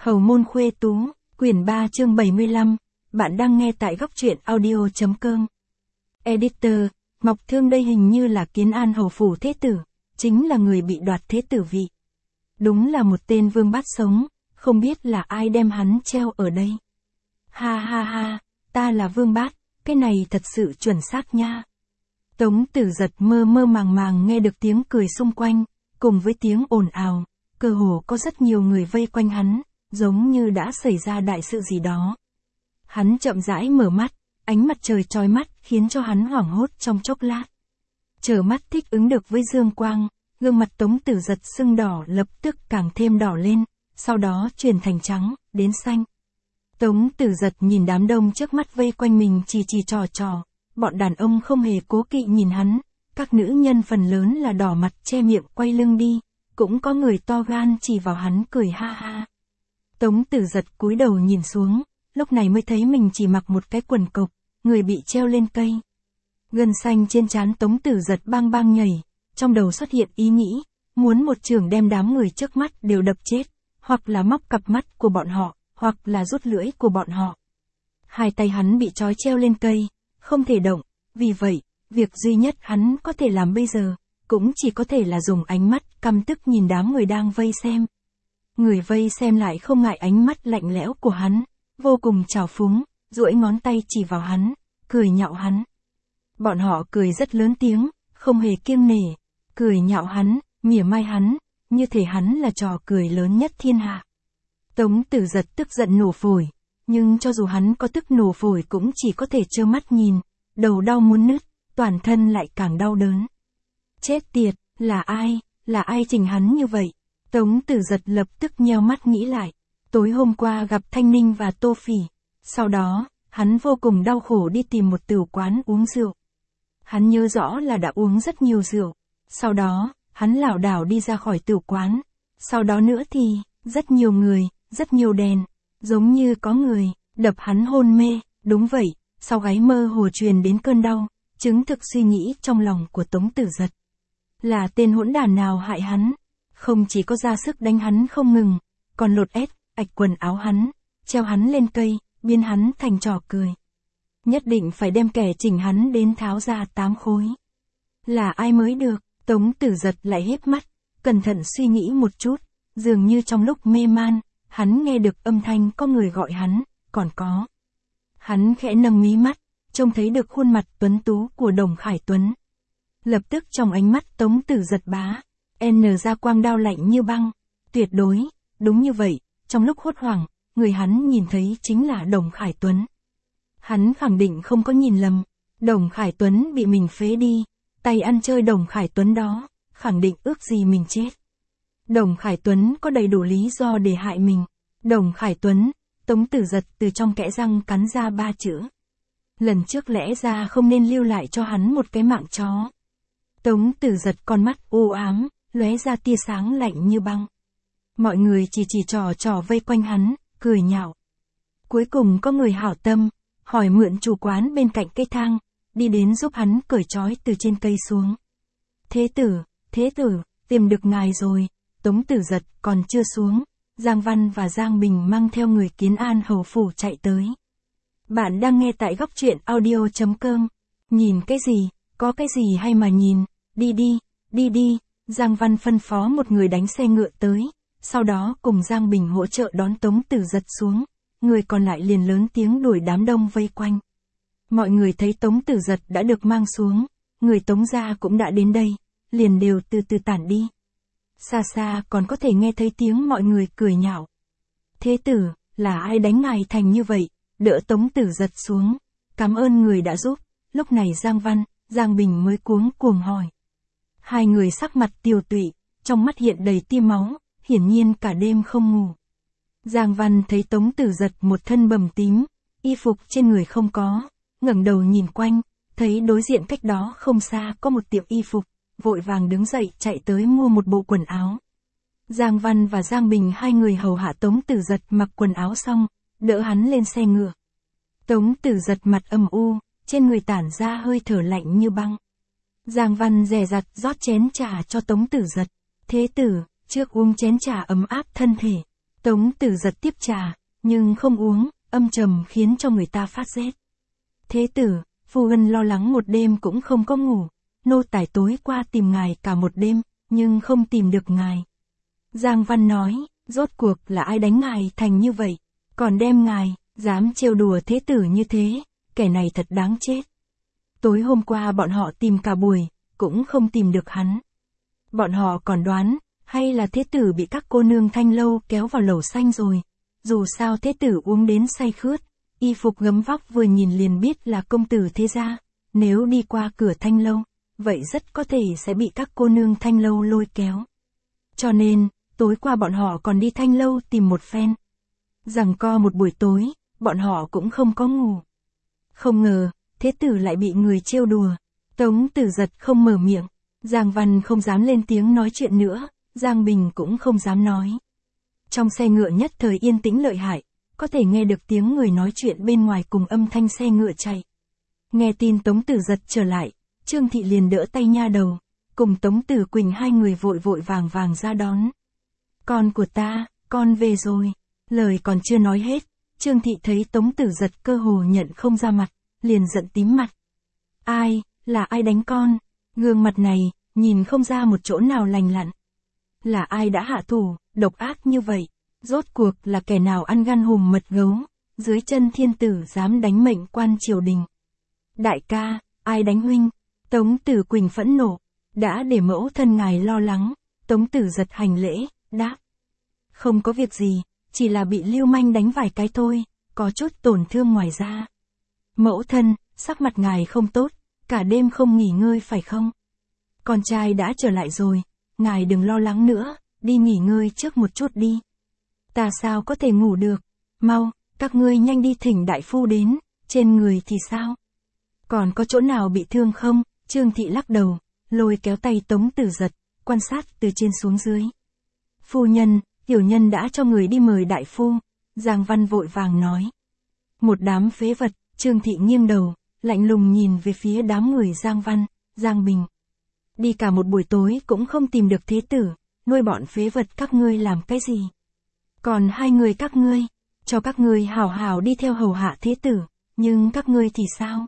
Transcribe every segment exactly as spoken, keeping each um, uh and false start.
Hầu môn khuê tú, quyển ba chương bảy mươi lăm, bạn đang nghe tại góc truyện audio.com. Editor, Ngọc Thương đây hình như là Kiến An hầu phủ thế tử, chính là người bị đoạt thế tử vị. Đúng là một tên vương bát sống, không biết là ai đem hắn treo ở đây. Ha ha ha, ta là vương bát, cái này thật sự chuẩn xác nha. Tống Tử Giật mơ mơ màng màng nghe được tiếng cười xung quanh, cùng với tiếng ồn ào, cơ hồ có rất nhiều người vây quanh hắn, giống như đã xảy ra đại sự gì đó. Hắn chậm rãi mở mắt, ánh mặt trời chói mắt khiến cho hắn hoảng hốt trong chốc lát. Chờ mắt thích ứng được với dương quang, gương mặt Tống Tử Giật sưng đỏ lập tức càng thêm đỏ lên, sau đó chuyển thành trắng, đến xanh. Tống Tử Giật nhìn đám đông trước mắt vây quanh mình chỉ chỉ trò trò, bọn đàn ông không hề cố kỵ nhìn hắn, các nữ nhân phần lớn là đỏ mặt che miệng quay lưng đi, cũng có người to gan chỉ vào hắn cười ha ha. Tống Tử Giật cúi đầu nhìn xuống, lúc này mới thấy mình chỉ mặc một cái quần cộc, người bị treo lên cây. Gân xanh trên trán Tống Tử Giật bang bang nhảy, trong đầu xuất hiện ý nghĩ, muốn một chưởng đem đám người trước mắt đều đập chết, hoặc là móc cặp mắt của bọn họ, hoặc là rút lưỡi của bọn họ. Hai tay hắn bị trói treo lên cây, không thể động, vì vậy, việc duy nhất hắn có thể làm bây giờ, cũng chỉ có thể là dùng ánh mắt căm tức nhìn đám người đang vây xem. Người vây xem lại không ngại ánh mắt lạnh lẽo của hắn, vô cùng trào phúng, duỗi ngón tay chỉ vào hắn, cười nhạo hắn. Bọn họ cười rất lớn tiếng, không hề kiêng nể, cười nhạo hắn, mỉa mai hắn, như thể hắn là trò cười lớn nhất thiên hạ. Tống Tử Giật tức giận nổ phổi, nhưng cho dù hắn có tức nổ phổi cũng chỉ có thể trơ mắt nhìn, đầu đau muốn nứt, toàn thân lại càng đau đớn. Chết tiệt, là ai, là ai chỉnh hắn như vậy? Tống Tử Giật lập tức nheo mắt nghĩ lại, tối hôm qua gặp Thanh Ninh và Tô Phỉ, sau đó, hắn vô cùng đau khổ đi tìm một tửu quán uống rượu. Hắn nhớ rõ là đã uống rất nhiều rượu, sau đó, hắn lảo đảo đi ra khỏi tửu quán, sau đó nữa thì, rất nhiều người, rất nhiều đèn, giống như có người, đập hắn hôn mê, đúng vậy, sau gáy mơ hồ truyền đến cơn đau, chứng thực suy nghĩ trong lòng của Tống Tử Giật. Là tên hỗn đản nào hại hắn? Không chỉ có ra sức đánh hắn không ngừng, còn lột ép, ạch quần áo hắn, treo hắn lên cây, biến hắn thành trò cười. Nhất định phải đem kẻ chỉnh hắn đến tháo ra tám khối. Là ai mới được? Tống Tử Giật lại híp mắt, cẩn thận suy nghĩ một chút, dường như trong lúc mê man, hắn nghe được âm thanh có người gọi hắn, còn có. Hắn khẽ nâng mí mắt, trông thấy được khuôn mặt tuấn tú của Đồng Khải Tuấn. Lập tức trong ánh mắt Tống Tử Giật bá, N ra quang đao lạnh như băng, tuyệt đối, đúng như vậy, trong lúc hốt hoảng, người hắn nhìn thấy chính là Đồng Khải Tuấn. Hắn khẳng định không có nhìn lầm, Đồng Khải Tuấn bị mình phế đi, tay ăn chơi Đồng Khải Tuấn đó, khẳng định ước gì mình chết. Đồng Khải Tuấn có đầy đủ lý do để hại mình. Đồng Khải Tuấn, Tống Tử Giật từ trong kẽ răng cắn ra ba chữ. Lần trước lẽ ra không nên lưu lại cho hắn một cái mạng chó. Tống Tử Giật con mắt u ám, lóe ra tia sáng lạnh như băng. Mọi người chỉ chỉ trò trò vây quanh hắn, cười nhạo. Cuối cùng có người hảo tâm, hỏi mượn chủ quán bên cạnh cây thang, đi đến giúp hắn cởi trói từ trên cây xuống. Thế tử, thế tử, tìm được ngài rồi. Tống Tử Giật còn chưa xuống, Giang Văn và Giang Bình mang theo người Kiến An hầu phủ chạy tới. Bạn đang nghe tại góc truyện audio.com. Nhìn cái gì, có cái gì hay mà nhìn, đi đi, đi đi. Giang Văn phân phó một người đánh xe ngựa tới, sau đó cùng Giang Bình hỗ trợ đón Tống Tử Giật xuống, người còn lại liền lớn tiếng đuổi đám đông vây quanh. Mọi người thấy Tống Tử Giật đã được mang xuống, người Tống gia cũng đã đến đây, liền đều từ từ tản đi. Xa xa còn có thể nghe thấy tiếng mọi người cười nhạo. Thế tử, là ai đánh ngài thành như vậy? Đỡ Tống Tử Giật xuống, cảm ơn người đã giúp. Lúc này Giang Văn, Giang Bình mới cuống cuồng hỏi. Hai người sắc mặt tiều tụy, trong mắt hiện đầy tia máu, hiển nhiên cả đêm không ngủ. Giang Văn thấy Tống Tử Giật một thân bầm tím, y phục trên người không có, ngẩng đầu nhìn quanh, thấy đối diện cách đó không xa có một tiệm y phục, vội vàng đứng dậy chạy tới mua một bộ quần áo. Giang Văn và Giang Bình hai người hầu hạ Tống Tử Giật mặc quần áo xong, đỡ hắn lên xe ngựa. Tống Tử Giật mặt âm u, trên người tản ra hơi thở lạnh như băng. Giang Văn dè dặt rót chén trà cho Tống Tử Giật. Thế tử, trước uống chén trà ấm áp thân thể. Tống Tử Giật tiếp trà, nhưng không uống, âm trầm khiến cho người ta phát rét. Thế tử, phu nhân lo lắng một đêm cũng không có ngủ, nô tài tối qua tìm ngài cả một đêm, nhưng không tìm được ngài. Giang Văn nói, rốt cuộc là ai đánh ngài thành như vậy, còn đem ngài, dám trêu đùa thế tử như thế, kẻ này thật đáng chết. Tối hôm qua bọn họ tìm cả buổi, cũng không tìm được hắn. Bọn họ còn đoán, hay là thế tử bị các cô nương Thanh Lâu kéo vào lẩu xanh rồi. Dù sao thế tử uống đến say khướt, y phục gấm vóc vừa nhìn liền biết là công tử thế gia, nếu đi qua cửa Thanh Lâu, vậy rất có thể sẽ bị các cô nương Thanh Lâu lôi kéo. Cho nên, tối qua bọn họ còn đi Thanh Lâu tìm một phen. Giằng co một buổi tối, bọn họ cũng không có ngủ. Không ngờ, thế tử lại bị người trêu đùa. Tống Tử Giật không mở miệng, Giang Văn không dám lên tiếng nói chuyện nữa, Giang Bình cũng không dám nói. Trong xe ngựa nhất thời yên tĩnh lợi hại, có thể nghe được tiếng người nói chuyện bên ngoài cùng âm thanh xe ngựa chạy. Nghe tin Tống Tử Giật trở lại, Trương Thị liền đỡ tay nha đầu, cùng Tống Tử Quỳnh hai người vội vội vàng vàng ra đón. Con của ta, con về rồi. Lời còn chưa nói hết, Trương Thị thấy Tống Tử Giật cơ hồ nhận không ra mặt, liền giận tím mặt. Ai, là ai đánh con? Gương mặt này, nhìn không ra một chỗ nào lành lặn. Là ai đã hạ thủ, độc ác như vậy? Rốt cuộc là kẻ nào ăn gan hùm mật gấu, dưới chân thiên tử dám đánh mệnh quan triều đình? Đại ca, ai đánh huynh? Tống Tử Quỳnh phẫn nộ, đã để mẫu thân ngài lo lắng. Tống Tử Giật hành lễ, đáp. Không có việc gì, chỉ là bị lưu manh đánh vài cái thôi, có chút tổn thương ngoài ra. Mẫu thân, sắc mặt ngài không tốt, cả đêm không nghỉ ngơi phải không? Con trai đã trở lại rồi, ngài đừng lo lắng nữa, đi nghỉ ngơi trước một chút đi. Ta sao có thể ngủ được? Mau, các ngươi nhanh đi thỉnh đại phu đến, trên người thì sao? Còn có chỗ nào bị thương không? Trương Thị lắc đầu, lôi kéo tay Tống Tử Giật, quan sát từ trên xuống dưới. Phu nhân, tiểu nhân đã cho người đi mời đại phu, Giang Văn vội vàng nói. Một đám phế vật, Trương Thị nghiêng đầu, lạnh lùng nhìn về phía đám người Giang Văn, Giang Bình. Đi cả một buổi tối cũng không tìm được thế tử, nuôi bọn phế vật các ngươi làm cái gì? Còn hai người các ngươi, cho các ngươi hảo hảo đi theo hầu hạ thế tử, nhưng các ngươi thì sao?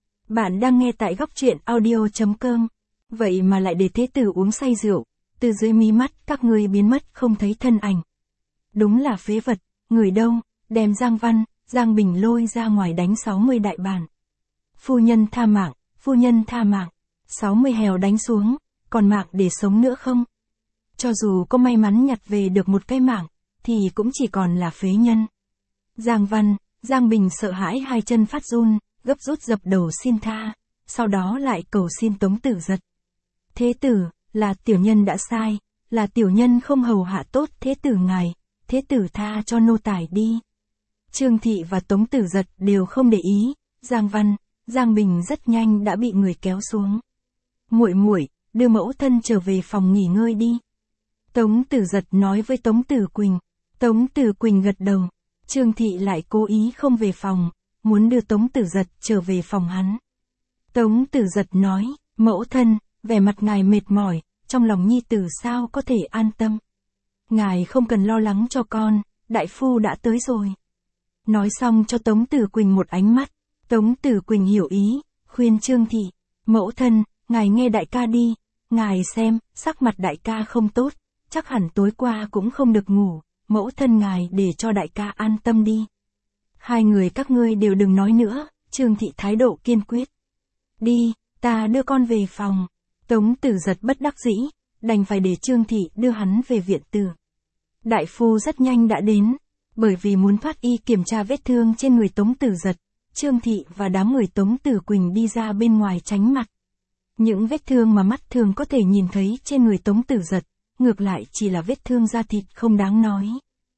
Bạn đang nghe tại góc truyện audio chấm com, vậy mà lại để thế tử uống say rượu, từ dưới mí mắt các ngươi biến mất không thấy thân ảnh. Đúng là phế vật, người đâu, đem Giang Văn, Giang Bình lôi ra ngoài đánh sáu mươi đại bản. Phu nhân tha mạng, phu nhân tha mạng, sáu mươi hèo đánh xuống, còn mạng để sống nữa không? Cho dù có may mắn nhặt về được một cái mạng, thì cũng chỉ còn là phế nhân. Giang Văn, Giang Bình sợ hãi hai chân phát run, gấp rút dập đầu xin tha, sau đó lại cầu xin Tống Tử Giật. Thế tử, là tiểu nhân đã sai, là tiểu nhân không hầu hạ tốt thế tử ngài, thế tử tha cho nô tài đi. Trương Thị và Tống Tử Giật đều không để ý, Giang Văn, Giang Bình rất nhanh đã bị người kéo xuống. Muội muội, đưa mẫu thân trở về phòng nghỉ ngơi đi. Tống Tử Giật nói với Tống Tử Quỳnh. Tống Tử Quỳnh gật đầu. Trương Thị lại cố ý không về phòng, muốn đưa Tống Tử Giật trở về phòng hắn. Tống Tử Giật nói, mẫu thân, vẻ mặt ngài mệt mỏi, trong lòng nhi tử sao có thể an tâm. Ngài không cần lo lắng cho con, đại phu đã tới rồi. Nói xong cho Tống Tử Quỳnh một ánh mắt, Tống Tử Quỳnh hiểu ý, khuyên Trương Thị, mẫu thân, ngài nghe đại ca đi, ngài xem, sắc mặt đại ca không tốt, chắc hẳn tối qua cũng không được ngủ, mẫu thân ngài để cho đại ca an tâm đi. Hai người các ngươi đều đừng nói nữa, Trương Thị thái độ kiên quyết. Đi, ta đưa con về phòng. Tống Tử Giật bất đắc dĩ, đành phải để Trương Thị đưa hắn về viện tử. Đại phu rất nhanh đã đến, bởi vì muốn thoát y kiểm tra vết thương trên người Tống Tử Giật, Trương Thị và đám người Tống Tử Quỳnh đi ra bên ngoài tránh mặt. Những vết thương mà mắt thường có thể nhìn thấy trên người Tống Tử Giật, ngược lại chỉ là vết thương da thịt không đáng nói.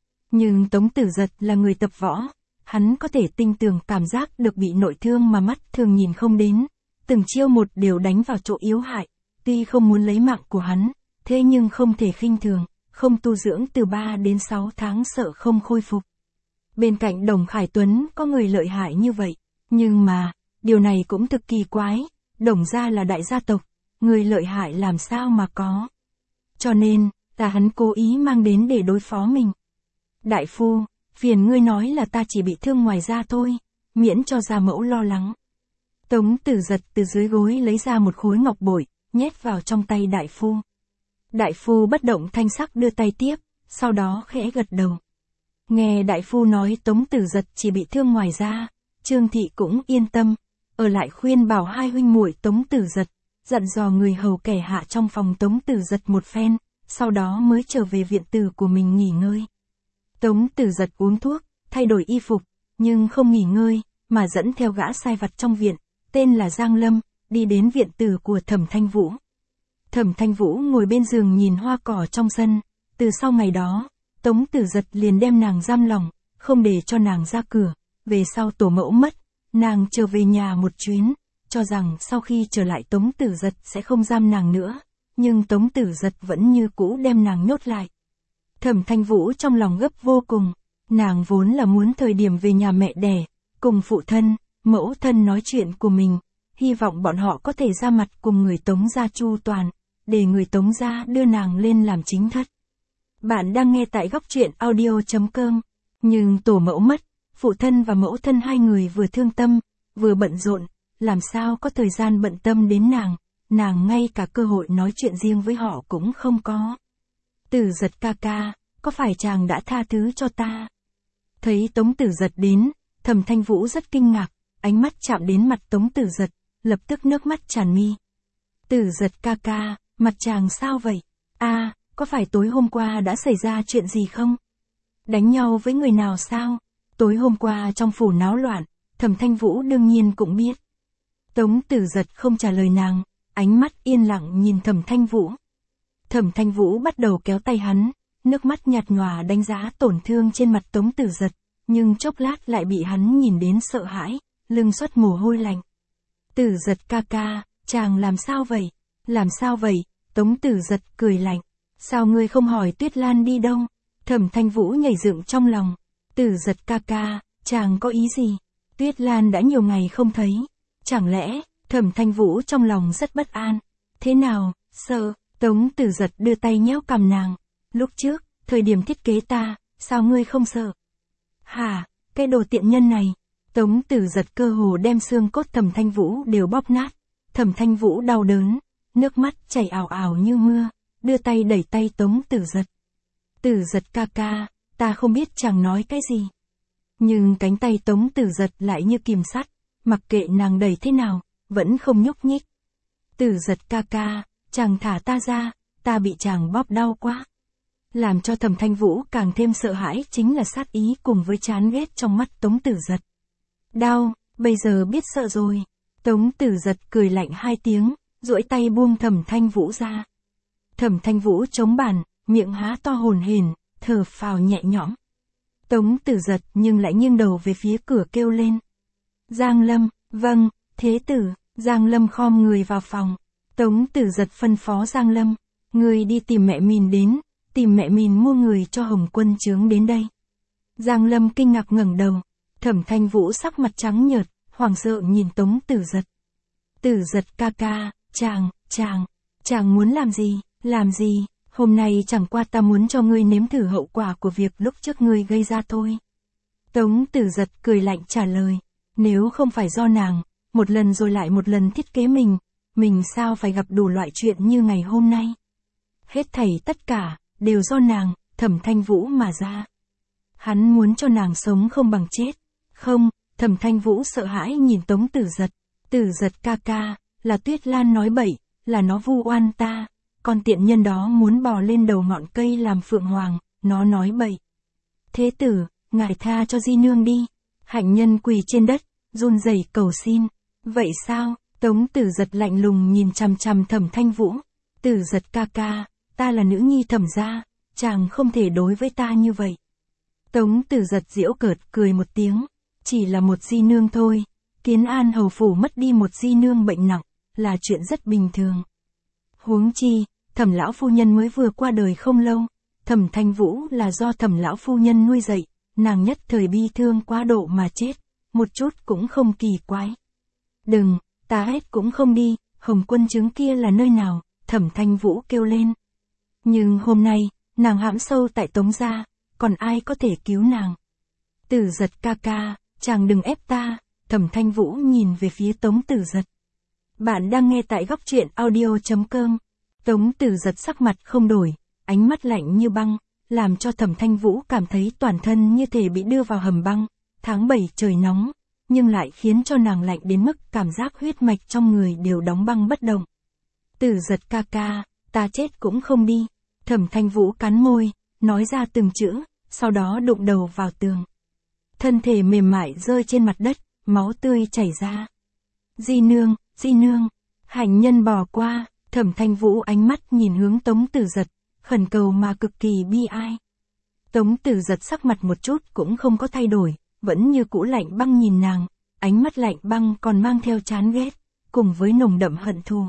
Nhưng Tống Tử Giật là người tập võ, hắn có thể tinh tường cảm giác được bị nội thương mà mắt thường nhìn không đến, từng chiêu một đều đánh vào chỗ yếu hại, tuy không muốn lấy mạng của hắn, thế nhưng không thể khinh thường, không tu dưỡng từ ba đến sáu tháng sợ không khôi phục. Bên cạnh Đồng Khải Tuấn có người lợi hại như vậy, nhưng mà, điều này cũng thực kỳ quái, Đồng gia là đại gia tộc, người lợi hại làm sao mà có. Cho nên, là hắn cố ý mang đến để đối phó mình. Đại phu, phiền ngươi nói là ta chỉ bị thương ngoài da thôi, miễn cho gia mẫu lo lắng. Tống Tử Giật từ dưới gối lấy ra một khối ngọc bội, nhét vào trong tay đại phu. Đại phu bất động thanh sắc đưa tay tiếp, sau đó khẽ gật đầu. Nghe đại phu nói Tống Tử Giật chỉ bị thương ngoài da, Trương Thị cũng yên tâm, ở lại khuyên bảo hai huynh muội Tống Tử Giật, dặn dò người hầu kẻ hạ trong phòng Tống Tử Giật một phen, sau đó mới trở về viện tử của mình nghỉ ngơi. Tống Tử Giật uống thuốc, thay đổi y phục, nhưng không nghỉ ngơi, mà dẫn theo gã sai vặt trong viện, tên là Giang Lâm, đi đến viện tử của Thẩm Thanh Vũ. Thẩm Thanh Vũ ngồi bên giường nhìn hoa cỏ trong sân, từ sau ngày đó, Tống Tử Giật liền đem nàng giam lòng, không để cho nàng ra cửa, về sau tổ mẫu mất, nàng trở về nhà một chuyến, cho rằng sau khi trở lại Tống Tử Giật sẽ không giam nàng nữa, nhưng Tống Tử Giật vẫn như cũ đem nàng nhốt lại. Thẩm Thanh Vũ trong lòng gấp vô cùng, nàng vốn là muốn thời điểm về nhà mẹ đẻ, cùng phụ thân, mẫu thân nói chuyện của mình, hy vọng bọn họ có thể ra mặt cùng người Tống gia chu toàn, để người Tống gia đưa nàng lên làm chính thất. Bạn đang nghe tại góc truyện audio chấm com, nhưng tổ mẫu mất, phụ thân và mẫu thân hai người vừa thương tâm, vừa bận rộn, làm sao có thời gian bận tâm đến nàng, nàng ngay cả cơ hội nói chuyện riêng với họ cũng không có. Tử Giật ca ca, có phải chàng đã tha thứ cho ta? Thấy Tống Tử Giật đến, Thẩm Thanh Vũ rất kinh ngạc, ánh mắt chạm đến mặt Tống Tử Giật, lập tức nước mắt tràn mi. Tử Giật ca ca, mặt chàng sao vậy? A, à, có phải tối hôm qua đã xảy ra chuyện gì không? Đánh nhau với người nào sao? Tối hôm qua trong phủ náo loạn, Thẩm Thanh Vũ đương nhiên cũng biết. Tống Tử Giật không trả lời nàng, ánh mắt yên lặng nhìn Thẩm Thanh Vũ. Thẩm Thanh Vũ bắt đầu kéo tay hắn, nước mắt nhạt nhòa đánh giá tổn thương trên mặt Tống Tử Giật, nhưng chốc lát lại bị hắn nhìn đến sợ hãi, lưng xuất mồ hôi lạnh. Tử Giật ca ca, chàng làm sao vậy? Làm sao vậy? Tống Tử Giật cười lạnh. Sao ngươi không hỏi Tuyết Lan đi đâu? Thẩm Thanh Vũ nhảy dựng trong lòng. Tử Giật ca ca, chàng có ý gì? Tuyết Lan đã nhiều ngày không thấy. Chẳng lẽ, Thẩm Thanh Vũ trong lòng rất bất an. Thế nào, sợ? Tống Tử Giật đưa tay nhéo cằm nàng. Lúc trước, thời điểm thiết kế ta, sao ngươi không sợ? Hả, cái đồ tiện nhân này. Tống Tử Giật cơ hồ đem xương cốt Thẩm Thanh Vũ đều bóp nát. Thẩm Thanh Vũ đau đớn, nước mắt chảy ào ào như mưa, đưa tay đẩy tay Tống Tử Giật. Tử Giật ca ca, ta không biết chàng nói cái gì. Nhưng cánh tay Tống Tử Giật lại như kìm sắt, mặc kệ nàng đẩy thế nào, vẫn không nhúc nhích. Tử Giật ca ca, chàng thả ta ra, ta bị chàng bóp đau quá. Làm cho Thẩm Thanh Vũ càng thêm sợ hãi chính là sát ý cùng với chán ghét trong mắt Tống Tử Giật. Đau, bây giờ biết sợ rồi. Tống Tử Giật cười lạnh hai tiếng, duỗi tay buông Thẩm Thanh Vũ ra. Thẩm Thanh Vũ chống bàn, miệng há to hổn hển, thở phào nhẹ nhõm. Tống Tử Giật nhưng lại nghiêng đầu về phía cửa kêu lên. Giang Lâm, vâng, thế tử. Giang Lâm khom người vào phòng. Tống Tử Giật phân phó Giang Lâm, người đi tìm mẹ mình đến, tìm mẹ mình mua người cho Hồng Quân Chướng đến đây. Giang Lâm kinh ngạc ngẩng đầu, Thẩm Thanh Vũ sắc mặt trắng nhợt, hoảng sợ nhìn Tống Tử Giật. Tử Giật ca ca, chàng, chàng, chàng muốn làm gì, làm gì, hôm nay chẳng qua ta muốn cho ngươi nếm thử hậu quả của việc lúc trước ngươi gây ra thôi. Tống Tử Giật cười lạnh trả lời, nếu không phải do nàng, một lần rồi lại một lần thiết kế mình, mình sao phải gặp đủ loại chuyện như ngày hôm nay. Hết thảy tất cả, đều do nàng, Thẩm Thanh Vũ mà ra. Hắn muốn cho nàng sống không bằng chết. Không, Thẩm Thanh Vũ sợ hãi nhìn Tống Tử Giật. Tử Giật ca ca, là Tuyết Lan nói bậy, là nó vu oan ta. Con tiện nhân đó muốn bò lên đầu ngọn cây làm phượng hoàng, nó nói bậy. Thế tử, ngài tha cho di nương đi. Hạnh nhân quỳ trên đất, run rẩy cầu xin. Vậy sao? Tống Tử Giật lạnh lùng nhìn chằm chằm Thẩm Thanh Vũ. Tử Giật ca ca, ta là nữ nhi Thẩm gia, chàng không thể đối với ta như vậy. Tống Tử Giật giễu cợt cười một tiếng, chỉ là một di nương thôi, Kiến An hầu phủ mất đi một di nương bệnh nặng, là chuyện rất bình thường. Huống chi, Thẩm lão phu nhân mới vừa qua đời không lâu, Thẩm Thanh Vũ là do Thẩm lão phu nhân nuôi dạy, nàng nhất thời bi thương quá độ mà chết, một chút cũng không kỳ quái. Đừng, ta hết cũng không đi, Hồng Quân Chướng kia là nơi nào? Thẩm Thanh Vũ kêu lên. Nhưng hôm nay, nàng hãm sâu tại Tống gia, còn ai có thể cứu nàng. Tử Giật ca ca, chàng đừng ép ta, Thẩm Thanh Vũ nhìn về phía Tống Tử Giật. Bạn đang nghe tại góc truyện audio.com. Tống Tử Giật sắc mặt không đổi, ánh mắt lạnh như băng, làm cho Thẩm Thanh Vũ cảm thấy toàn thân như thể bị đưa vào hầm băng. Tháng bảy trời nóng, nhưng lại khiến cho nàng lạnh đến mức cảm giác huyết mạch trong người đều đóng băng bất động. Tử Giật ca ca, ta chết cũng không đi. Thẩm Thanh Vũ cắn môi, nói ra từng chữ, sau đó đụng đầu vào tường. Thân thể mềm mại rơi trên mặt đất, máu tươi chảy ra. Di nương, di nương, Hạnh Nhân bò qua, Thẩm Thanh Vũ ánh mắt nhìn hướng Tống Tử Giật, khẩn cầu mà cực kỳ bi ai. Tống Tử Giật sắc mặt một chút cũng không có thay đổi, vẫn như cũ lạnh băng nhìn nàng, ánh mắt lạnh băng còn mang theo chán ghét, cùng với nồng đậm hận thù.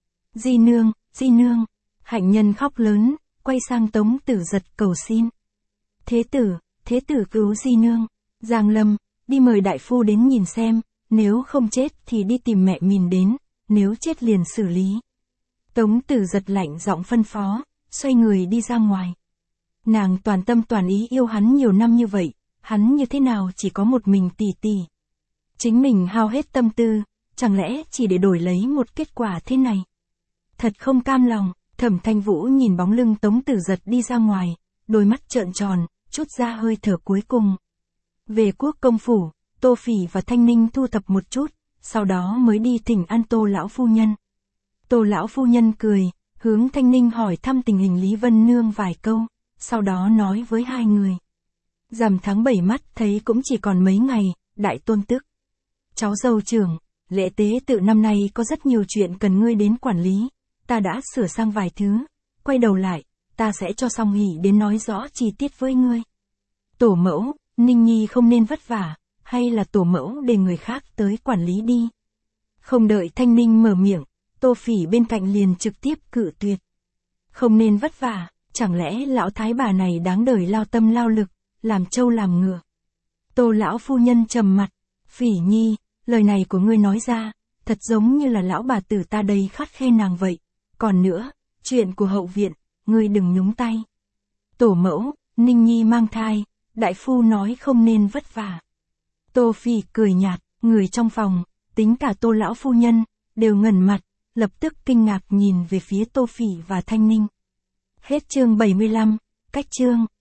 Di nương, di nương, Hạnh Nhân khóc lớn, quay sang Tống Tử Giật cầu xin. Thế tử, thế tử cứu di nương. Giang Lâm, đi mời đại phu đến nhìn xem, nếu không chết thì đi tìm mẹ mình đến, nếu chết liền xử lý. Tống Tử Giật lạnh giọng phân phó, xoay người đi ra ngoài. Nàng toàn tâm toàn ý yêu hắn nhiều năm như vậy, hắn như thế nào chỉ có một mình tỷ tỷ. Chính mình hao hết tâm tư, chẳng lẽ chỉ để đổi lấy một kết quả thế này. Thật không cam lòng, Thẩm Thanh Vũ nhìn bóng lưng Tống Tử Giật đi ra ngoài, đôi mắt trợn tròn, chút ra hơi thở cuối cùng. Về Quốc công phủ, Tô Phỉ và Thanh Ninh thu thập một chút, sau đó mới đi thỉnh an Tô lão phu nhân. Tô lão phu nhân cười, hướng Thanh Ninh hỏi thăm tình hình Lý Vân Nương vài câu, sau đó nói với hai người. Rằm tháng bảy mắt thấy cũng chỉ còn mấy ngày, đại tôn tức. Cháu dâu trưởng, lễ tế tự năm nay có rất nhiều chuyện cần ngươi đến quản lý, ta đã sửa sang vài thứ, quay đầu lại, ta sẽ cho Song Hỷ đến nói rõ chi tiết với ngươi. Tổ mẫu, Ninh Nhi không nên vất vả, hay là tổ mẫu để người khác tới quản lý đi. Không đợi Thanh Ninh mở miệng, Tô Phỉ bên cạnh liền trực tiếp cự tuyệt. Không nên vất vả, chẳng lẽ lão thái bà này đáng đời lao tâm lao lực, làm trâu làm ngựa. Tô lão phu nhân trầm mặt, Phỉ Nhi, lời này của ngươi nói ra, thật giống như là lão bà tử ta đây khắt khe nàng vậy. Còn nữa, chuyện của hậu viện, ngươi đừng nhúng tay. Tổ mẫu, Ninh Nhi mang thai, đại phu nói không nên vất vả. Tô Phỉ cười nhạt, người trong phòng, tính cả Tô lão phu nhân, đều ngẩn mặt, lập tức kinh ngạc nhìn về phía Tô Phỉ và Thanh Ninh. Hết chương bảy mươi lăm, cách chương.